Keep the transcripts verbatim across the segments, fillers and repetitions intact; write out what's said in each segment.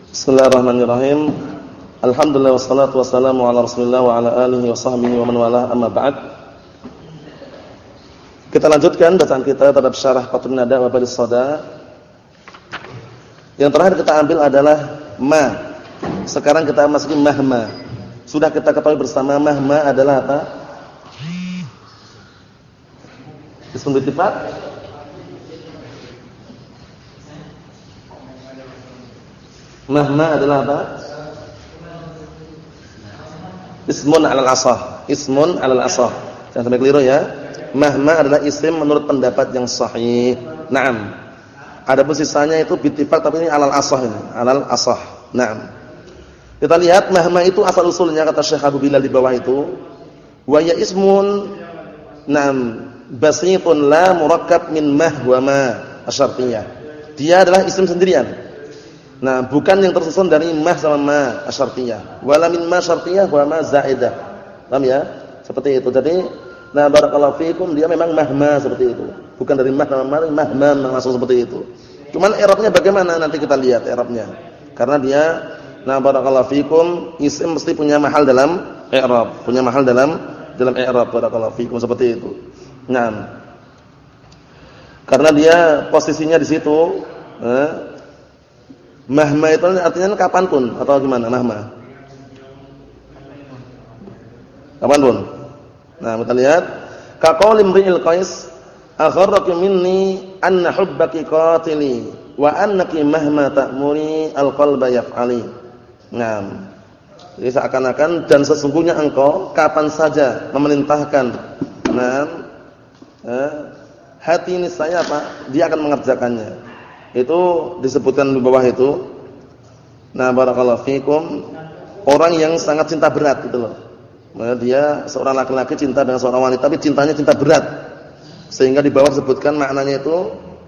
Bismillahirrahmanirrahim. Alhamdulillah wassalatu wassalamu ala Rasulillah wa ala alihi wa sahbihi wa man walah, amma ba'd. Kita lanjutkan bacaan kita terhadap syarah Qatrun Nada wa Balis Shada. Yang terakhir kita ambil adalah ma. Sekarang kita masuki mahma. Sudah kita ketahui bersama mahma adalah apa? Ism bittifaq. Mahma adalah apa? Ismun 'alal asah. Ismun 'alal asah. Jangan sampai keliru ya. Mahma adalah isim menurut pendapat yang sahih. Naam. Adapun sisanya itu bittifaq tapi ini 'alal asah ini, 'alal asah. Naam. Kita lihat mahma itu asal usulnya kata Syekh Abu Bilal di bawah itu, wa ya ismun naam basitun la murakkab min mah wa ma asyartiyah. Dia adalah isim sendirian. Nah, bukan yang tersusun dari mah sama ma asyartiyah. Wala min ma syartiyah wa ma zaidah. Paham ya? Seperti itu. Jadi, nah barakallahu fikum dia memang mahma seperti itu. Bukan dari mah sama ma, mahma langsung seperti itu. Cuman i'rabnya bagaimana nanti kita lihat i'rabnya. Karena dia nah barakallahu fikum isim mesti punya mahal dalam i'rab, punya mahal dalam dalam i'rab barakallahu fikum seperti itu. Nah, karena dia posisinya di situ, eh, mahma itu artinya kapanpun atau gimana mahma? Kapanpun. Nah, kita lihat ka qauli imri'il qais agharraki minni anna hubbaki qatili wa annaki mahma ta'muri alqalba yaf'ali. Nah, jadi seakan-akan dan sesungguhnya engkau kapan saja memerintahkan nah eh, hati ini saya apa? Dia akan mengerjakannya. Itu disebutkan di bawah itu. Nah, barakallahu fikum, orang yang sangat cinta berat gitu loh. Nah, dia seorang laki-laki cinta dengan seorang wanita tapi cintanya cinta berat. Sehingga di bawah disebutkan maknanya itu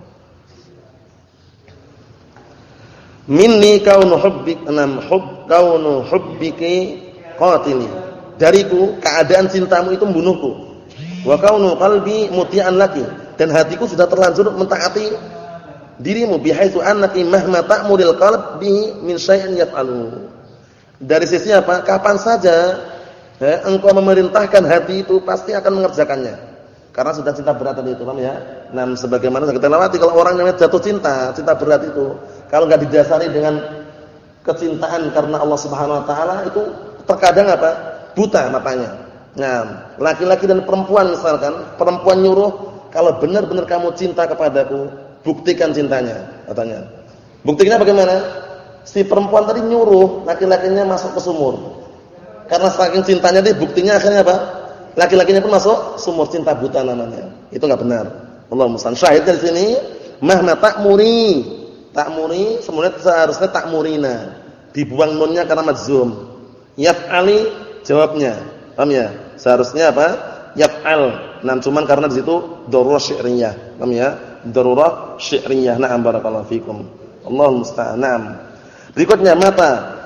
minni kaunu hubbik anam hub kaunu hubbiki qatili. Dariku keadaan cintamu itu membunuhku. Wa kaunu qalbi muti'an laki, dan hatiku sudah terlanjur mentaati dirimu bihaitsu annaki mahma ta'muril qalbi min syai'in yaf'alu. Dari sisi apa? Kapan saja ya, engkau memerintahkan hati itu pasti akan mengerjakannya. Karena sudah cinta berat tadi itu, paham ya? Nah, sebagaimana kita lewati kalau orang yang jatuh cinta, cinta berat itu, kalau enggak didasari dengan kecintaan karena Allah Subhanahu wa taala itu terkadang apa? Buta matanya. Nah, laki-laki dan perempuan misalkan, perempuan nyuruh, kalau benar-benar kamu cinta kepadaku, buktikan cintanya, katanya. Buktinya bagaimana? Si perempuan tadi nyuruh laki-lakinya masuk ke sumur. Karena saking cintanya dia, buktinya akhirnya apa? Laki-lakinya pun masuk sumur, cinta buta namanya. Itu enggak benar. Allahu musta'an. Syahidnya di sini, mahma ta'muri. Ta'muri sebenarnya seharusnya ta'murina. Dibuang nunnya karena majzum. Yaf'ali jawabnya. Paham ya? Seharusnya apa? Yaf'al. Nah, cuman karena di situ darurah syi'riyah. Paham ya? Darurah syi'riyah. Na'am barakallahu fikum. Allahu musta'an. Naam. Berikutnya mata.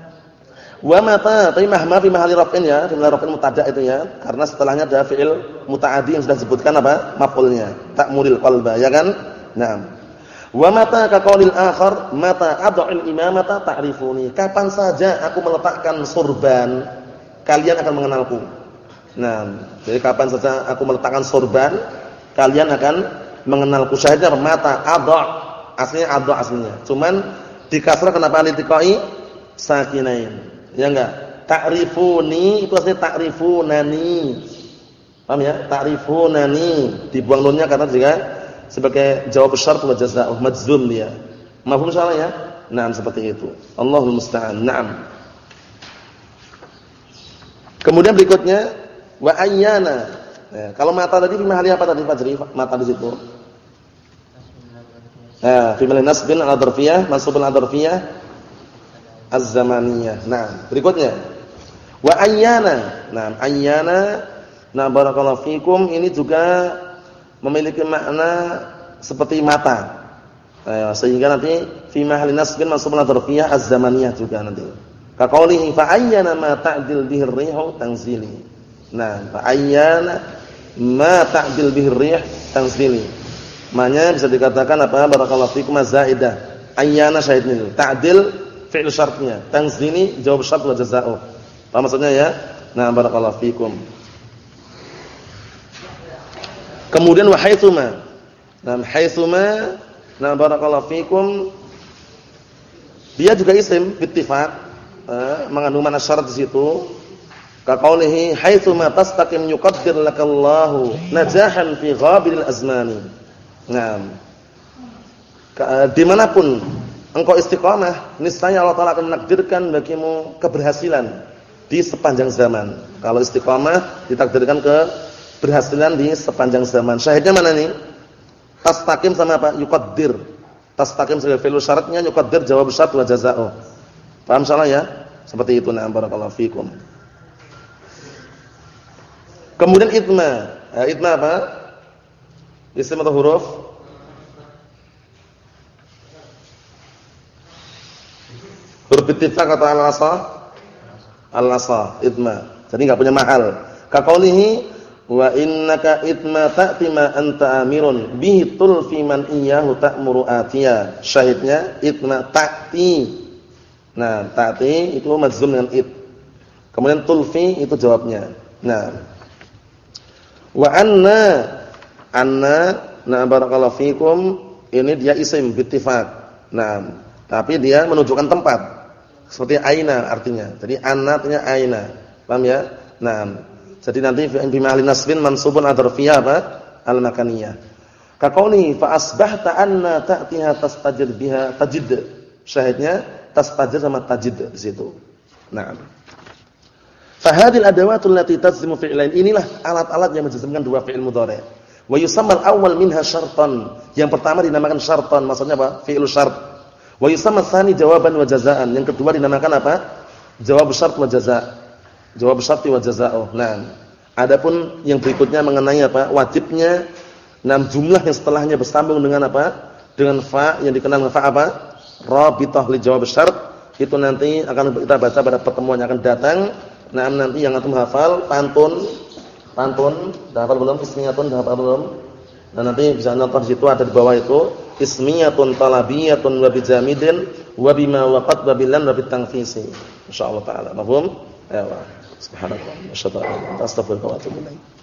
Wa mata, tapi mahma fi mahalli raf'in ya, fi mahalli raf'in mubtada' itu ya. Karena setelahnya ada fi'il muta'addi yang sudah disebutkan apa? Maf'ulnya. Ta'muril qalba, ya kan? Naam. Wa mata ka qaulil akhar, mata ad'il imamata ta'rifuni. Kapan saja aku meletakkan sorban, kalian akan mengenalku. Nah, jadi kapan saja aku meletakkan sorban, kalian akan mengenalku. Syahidnya mata adha, aslinya adha aslinya. Cuman di kasrah kenapa litiqai sakinain? Ya enggak? Ta'rifuni itu aslinya ta'rifunani. Paham ya? Ta'rifunani dibuang nunnya karena juga sebagai jawab syarat wa jazaa'u majzum dia. Mafhum salah ya? Naam seperti itu. Allahul musta'an. Naam. Kemudian berikutnya wa ayyana. Ya, kalau mata tadi fi mahali apa tadi Fajri? Mata di situ. Nah, fi mahali nasbin al-adrfiyah, mansubun al-adrfiyah az-zamaniyah. Nah, berikutnya wa ayyana. Nah, ayyana nah barakallahu fikum ini juga memiliki makna seperti mata. Nah, sehingga nanti fi mahalli nasbin mansubun al-adrfiyah az-zamaniyah juga nanti. Ka qaulihi fa ayyana ma ta'dil bihi ar-rihu tanzili. Nah, fa ayyana ma ta'dil bihi ar-rih tanzili. Maknanya bisa dikatakan apa? Barakallahu fikum zaidah. Ayyana syahidnya ta'dil fi'il syartnya. Tanzini jawab syart wa jazaa'u. Paham maksudnya ya? Nah, barakallahu fikum. Kemudian wa haitsuma. Nah, haitsuma, nah barakallahu fikum. Dia juga isim bittifaq, eh, mengandung mana syarat di situ. Ka qaulihi haitsuma tastaqim yuqaddir lakallahu najahan fi ghabil azmani. Nah, dimanapun engkau istiqamah, niscaya Allah Taala akan menakdirkan bagimu keberhasilan di sepanjang zaman. Kalau istiqamah ditakdirkan keberhasilan di sepanjang zaman. Syahidnya mana nih? Tastaqim sama apa? Yuqaddir. Tastaqim sebagai fi'il syaratnya, yuqaddir jawab syart wa jazaa'u. Paham salah ya? Seperti itu. Nah, barakallahu fikum. Kemudian itma. Ya, itma apa? Isim atau huruf? Huruf ittifaq atau al-asah? Al-asah, itma. Jadi enggak punya mahal. Ka qaulihi wa innaka itma ta'ti ma anta amirun bihi tulfi man iyyahu ta'muru atiya. Syahidnya itma ta'ti. Nah, ta'ti itu majzum dengan it. Kemudian tulfi itu jawabnya. Nah, wa anna anna na barakallahu fikum, ini dia isim bittifaq. Nah, tapi dia menunjukkan tempat. Seperti aina artinya. Jadi anna artinya aina. Paham ya? Nah, jadi nanti fi mahali nasbin mansubun adzarfiyah apa? Al-makaniyah. Ka qauli fa asbahta anna ta'tiha tastajir biha tajid. Syahidnya tastajir sama tajid di situ. Nah. Fa hadhil adawatul lati tajzimu fi'lain. Inilah alat-alat yang menjazmkan dua fi'il mudhari'. Wa yusammal awwal minha syartan. Yang pertama dinamakan syartan, maksudnya apa? Fi'il syart. Wa yusamma tsani jawaban wa jazaa'an. Yang kedua dinamakan apa? Jawab syart wa jazaa'. Jawab syarti wa jazaa'u. Nah, adapun yang berikutnya mengenai apa? Wajibnya enam jumlah yang setelahnya bersambung dengan apa? Dengan fa yang dikenal dengan fa apa? Rabithah li jawab syart. Itu nanti akan kita baca pada pertemuan yang akan datang. Nah, nanti yang antum hafal pantun, pantun, dah hafal belum? Ismiyatun dah hafal belum? Nah, nanti bisa nonton di situ, ada di bawah itu ismiyatun talabiyatun wa bijamidin wa bima waqad wa bilan wa bitangfisi. Insyaallah taala. Mafhum? Ya Allah. Subhanallah. Asyhadu an la ilaha illa anta astaghfiruka wa atubu ilaik.